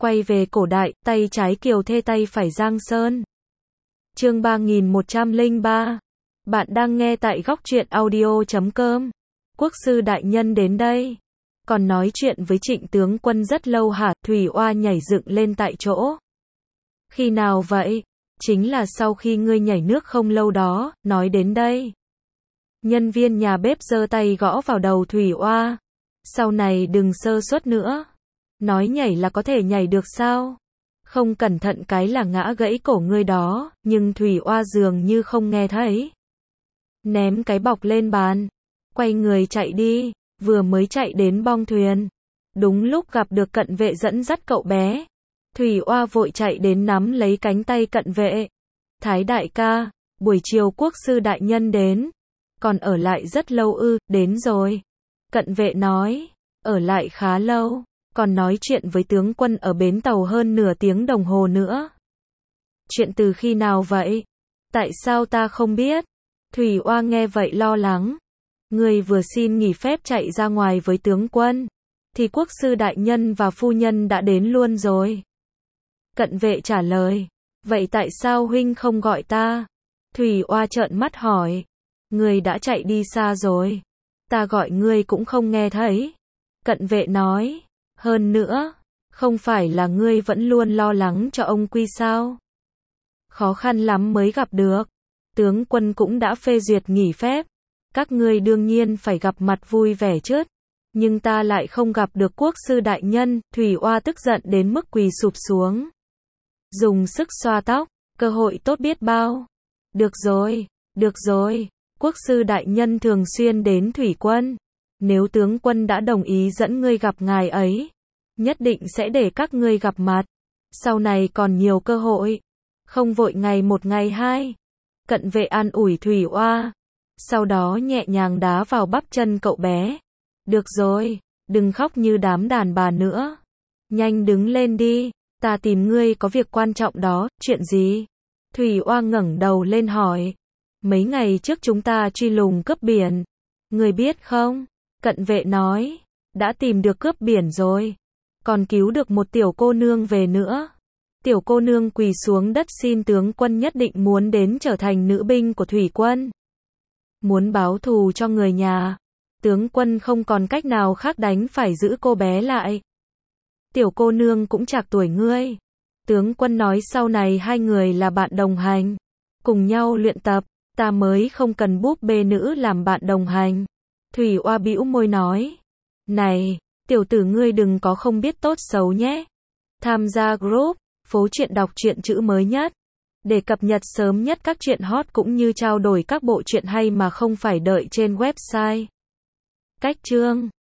Quay về cổ đại, tay trái Kiều Thê tay phải Giang Sơn. Chương 3103. Bạn đang nghe tại góc truyện audio.com. Quốc sư đại nhân đến đây. Còn nói chuyện với Trịnh tướng quân rất lâu hả? Thủy Oa nhảy dựng lên tại chỗ. Khi nào vậy? Chính là sau khi ngươi nhảy nước không lâu đó, nói đến đây. Nhân viên nhà bếp giơ tay gõ vào đầu Thủy Oa. Sau này đừng sơ suất nữa. Nói nhảy là có thể nhảy được sao? Không cẩn thận cái là ngã gãy cổ ngươi đó, nhưng Thủy Oa dường như không nghe thấy. Ném cái bọc lên bàn, quay người chạy đi, vừa mới chạy đến bong thuyền. Đúng lúc gặp được cận vệ dẫn dắt cậu bé. Thủy Oa vội chạy đến nắm lấy cánh tay cận vệ. Thái đại ca, buổi chiều quốc sư đại nhân đến. Còn ở lại rất lâu ư? Đến rồi. Cận vệ nói, ở lại khá lâu. Còn nói chuyện với tướng quân ở bến tàu hơn nửa tiếng đồng hồ nữa. Chuyện từ khi nào vậy? Tại sao ta không biết? Thủy Oa nghe vậy lo lắng. Người vừa xin nghỉ phép chạy ra ngoài với tướng quân, thì quốc sư đại nhân và phu nhân đã đến luôn rồi. Cận vệ trả lời. Vậy tại sao huynh không gọi ta? Thủy Oa trợn mắt hỏi. Người đã chạy đi xa rồi. Ta gọi ngươi cũng không nghe thấy. Cận vệ nói. Hơn nữa, không phải là ngươi vẫn luôn lo lắng cho ông Quy sao? Khó khăn lắm mới gặp được. Tướng quân cũng đã phê duyệt nghỉ phép. Các ngươi đương nhiên phải gặp mặt vui vẻ chứ. Nhưng ta lại không gặp được quốc sư đại nhân. Thủy Oa tức giận đến mức quỳ sụp xuống. Dùng sức xoa tóc, cơ hội tốt biết bao. Được rồi. Quốc sư đại nhân thường xuyên đến thủy quân. Nếu tướng quân đã đồng ý dẫn ngươi gặp ngài ấy, nhất định sẽ để các ngươi gặp mặt. Sau này còn nhiều cơ hội. Không vội ngày một ngày hai. Cận vệ an ủi Thủy Oa. Sau đó nhẹ nhàng đá vào bắp chân cậu bé. Được rồi, đừng khóc như đám đàn bà nữa. Nhanh đứng lên đi, ta tìm ngươi có việc quan trọng đó. Chuyện gì? Thủy Oa ngẩng đầu lên hỏi. Mấy ngày trước chúng ta truy lùng cướp biển. Ngươi biết không? Cận vệ nói. Đã tìm được cướp biển rồi. Còn cứu được một tiểu cô nương về nữa. Tiểu cô nương quỳ xuống đất xin tướng quân nhất định muốn đến trở thành nữ binh của thủy quân. Muốn báo thù cho người nhà. Tướng quân không còn cách nào khác đành phải giữ cô bé lại. Tiểu cô nương cũng trạc tuổi ngươi. Tướng quân nói sau này hai người là bạn đồng hành. Cùng nhau luyện tập. Ta mới không cần búp bê nữ làm bạn đồng hành. Thủy Oa bĩu môi nói. Này, tiểu tử ngươi đừng có không biết tốt xấu nhé. Tham gia group, phố truyện đọc truyện chữ mới nhất. Để cập nhật sớm nhất các truyện hot cũng như trao đổi các bộ truyện hay mà không phải đợi trên website. Cách chương